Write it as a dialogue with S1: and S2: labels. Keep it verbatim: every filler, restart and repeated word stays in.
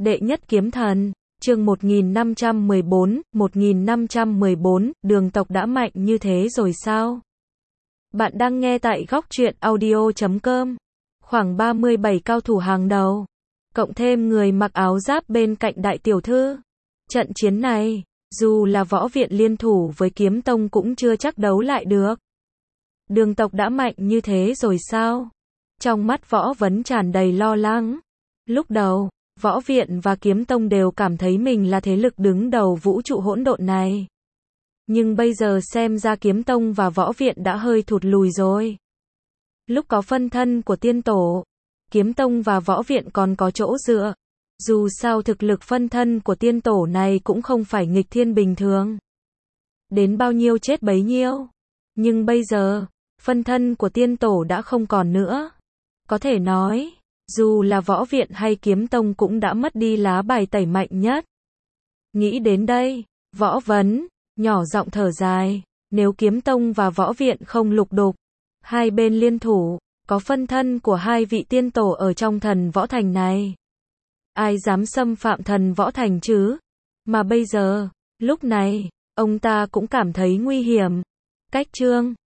S1: Đệ nhất kiếm thần, chương một nghìn năm trăm mười bốn, một nghìn năm trăm mười bốn, đường tộc đã mạnh như thế rồi sao? Bạn đang nghe tại góc truyện audio chấm com. Khoảng ba mươi bảy cao thủ hàng đầu, cộng thêm người mặc áo giáp bên cạnh đại tiểu thư. Trận chiến này, dù là võ viện liên thủ với kiếm tông cũng chưa chắc đấu lại được. Đường tộc đã mạnh như thế rồi sao? Trong mắt Võ Vấn tràn đầy lo lắng. Lúc đầu, Võ viện và kiếm tông đều cảm thấy mình là thế lực đứng đầu vũ trụ hỗn độn này. Nhưng bây giờ xem ra kiếm tông và võ viện đã hơi thụt lùi rồi. Lúc có phân thân của tiên tổ, kiếm tông và võ viện còn có chỗ dựa. Dù sao thực lực phân thân của tiên tổ này cũng không phải nghịch thiên bình thường. Đến bao nhiêu chết bấy nhiêu. Nhưng bây giờ, phân thân của tiên tổ đã không còn nữa. Có thể nói, dù là võ viện hay kiếm tông cũng đã mất đi lá bài tẩy mạnh nhất. Nghĩ đến đây, Võ Vấn nhỏ giọng thở dài, nếu kiếm tông và võ viện không lục đục, hai bên liên thủ, có phân thân của hai vị tiên tổ ở trong thần võ thành này, ai dám xâm phạm thần võ thành chứ? Mà bây giờ, lúc này, ông ta cũng cảm thấy nguy hiểm. Cách chương